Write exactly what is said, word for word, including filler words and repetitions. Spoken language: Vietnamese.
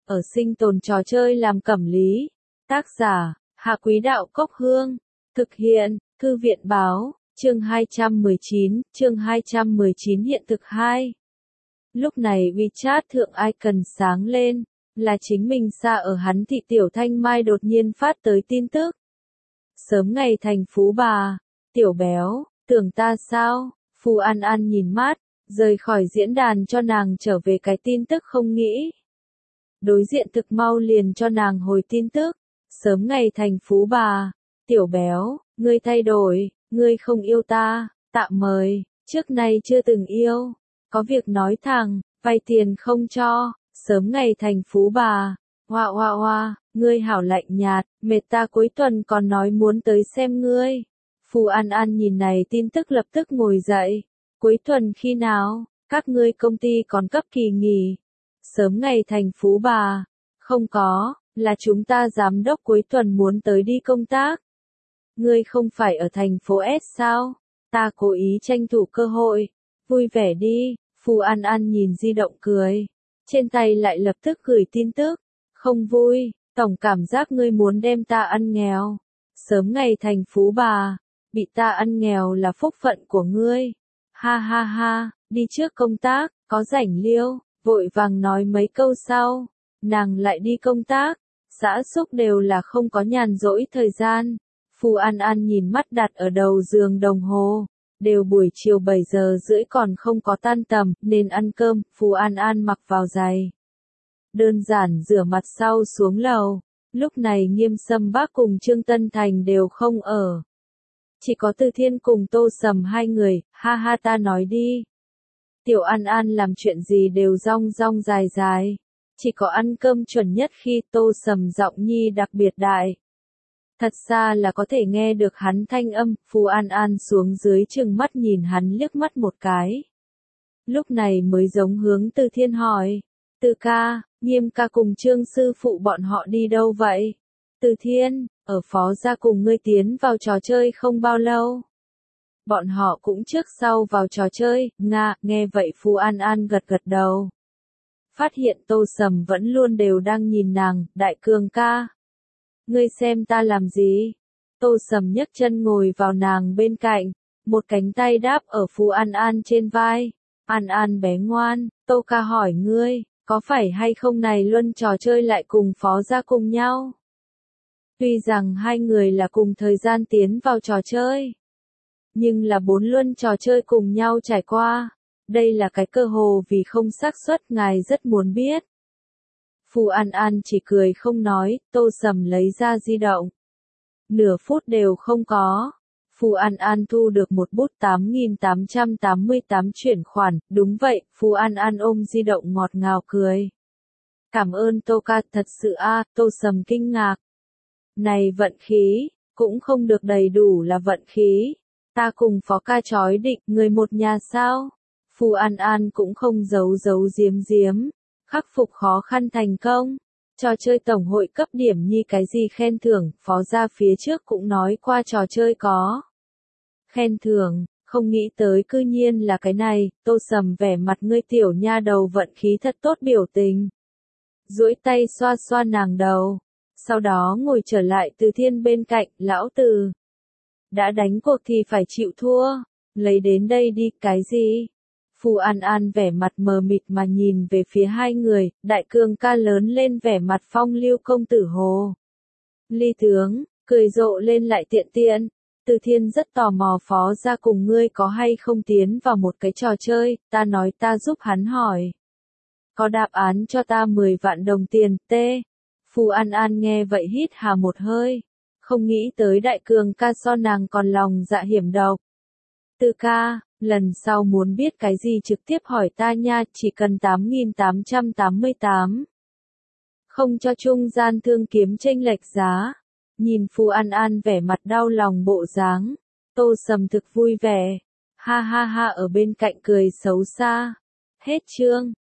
ở sinh tồn trò chơi làm cẩm lý. Tác giả, Hạ Quý Đạo Cốc Hương. Thực hiện, Thư viện báo, chương hai trăm mười chín, chương hai trăm mười chín hiện thực hai. Lúc này WeChat thượng icon sáng lên, là chính mình xa ở hắn thị Tiểu Thanh Mai đột nhiên phát tới tin tức. Sớm ngày thành phú bà, Tiểu Béo, tưởng ta sao? Phù An An nhìn mát, rời khỏi diễn đàn cho nàng trở về cái tin tức không nghĩ. Đối diện thực mau liền cho nàng hồi tin tức. Sớm ngày thành phú bà, Tiểu Béo, ngươi thay đổi, ngươi không yêu ta, tạm mời, trước nay chưa từng yêu. Có việc nói thẳng, vay tiền không cho, sớm ngày thành phú bà. Hoa hoa hoa, ngươi hảo lạnh nhạt, mệt ta cuối tuần còn nói muốn tới xem ngươi. Phù An An nhìn này tin tức lập tức ngồi dậy. Cuối tuần khi nào, các ngươi công ty còn cấp kỳ nghỉ. Sớm ngày thành phú bà. Không có, là chúng ta giám đốc cuối tuần muốn tới đi công tác. Ngươi không phải ở thành phố S sao? Ta cố ý tranh thủ cơ hội. Vui vẻ đi, Phù An An nhìn di động cười. Trên tay lại lập tức gửi tin tức. Không vui, tổng cảm giác ngươi muốn đem ta ăn nghèo. Sớm ngày thành phú bà, bị ta ăn nghèo là phúc phận của ngươi. Ha ha ha, đi trước công tác, có rảnh liêu, vội vàng nói mấy câu sau. Nàng lại đi công tác, xã xúc đều là không có nhàn rỗi thời gian. Phù An An nhìn mắt đặt ở đầu giường đồng hồ. Đều buổi chiều bảy giờ rưỡi còn không có tan tầm, nên ăn cơm, Phù An An mặc vào giày. Đơn giản rửa mặt sau xuống lầu, lúc này Nghiêm Sâm Bác cùng Trương Tân Thành đều không ở. Chỉ có Từ Thiên cùng Tô Sầm hai người, ha ha ta nói đi. Tiểu An An làm chuyện gì đều rong rong dài dài. Chỉ có ăn cơm chuẩn nhất khi Tô Sầm giọng nhi đặc biệt đại. Thật ra là có thể nghe được hắn thanh âm, Phù An An xuống dưới chừng mắt nhìn hắn liếc mắt một cái. Lúc này mới giống hướng Từ Thiên hỏi. Từ ca, Nghiêm ca cùng Trương sư phụ bọn họ đi đâu vậy? Từ Thiên, ở phó gia cùng ngươi tiến vào trò chơi không bao lâu. Bọn họ cũng trước sau vào trò chơi, nga, nghe vậy Phù An An gật gật đầu. Phát hiện Tô Sầm vẫn luôn đều đang nhìn nàng, đại cường ca. Ngươi xem ta làm gì? Tô Sầm nhấc chân ngồi vào nàng bên cạnh, một cánh tay đáp ở Phù An An trên vai. An An bé ngoan, Tô ca hỏi ngươi, có phải hay không này luân trò chơi lại cùng phó gia cùng nhau? Tuy rằng hai người là cùng thời gian tiến vào trò chơi, nhưng là bốn luân trò chơi cùng nhau trải qua. Đây là cái cơ hồ vì không xác suất ngài rất muốn biết. Phù An An chỉ cười không nói, Tô Sầm lấy ra di động. Nửa phút đều không có. Phù An An thu được một bút tám nghìn tám trăm tám mươi tám chuyển khoản, đúng vậy, Phù An An ôm di động ngọt ngào cười. Cảm ơn Tô ca, thật sự a, Tô Sầm kinh ngạc. Này vận khí, cũng không được đầy đủ là vận khí. Ta cùng phó ca chói định, người một nhà sao? Phù An An cũng không giấu giấu giếm giếm. Khắc phục khó khăn thành công. Trò chơi tổng hội cấp điểm nhi cái gì khen thưởng, phó gia phía trước cũng nói qua trò chơi có. Khen thưởng, không nghĩ tới cư nhiên là cái này, Tô Sầm vẻ mặt ngươi tiểu nha đầu vận khí thật tốt biểu tình. Duỗi tay xoa xoa nàng đầu. Sau đó ngồi trở lại Từ Thiên bên cạnh, lão Từ. Đã đánh cuộc thì phải chịu thua, lấy đến đây đi, cái gì? Phù An An vẻ mặt mờ mịt mà nhìn về phía hai người, đại cường ca lớn lên vẻ mặt phong lưu công tử hồ. Ly tướng, cười rộ lên lại tiện tiện. Từ Thiên rất tò mò phó gia cùng ngươi có hay không tiến vào một cái trò chơi, ta nói ta giúp hắn hỏi. Có đáp án cho ta mười vạn đồng tiền, tê. Phù An An nghe vậy hít hà một hơi. Không nghĩ tới đại cường ca so nàng còn lòng dạ hiểm độc. Từ ca, lần sau muốn biết cái gì trực tiếp hỏi ta nha, chỉ cần tám nghìn tám trăm tám mươi tám. Không cho trung gian thương kiếm chênh lệch giá. Nhìn Phù An An vẻ mặt đau lòng bộ dáng. Tô Sầm thực vui vẻ. Ha ha ha ở bên cạnh cười xấu xa. Hết chương.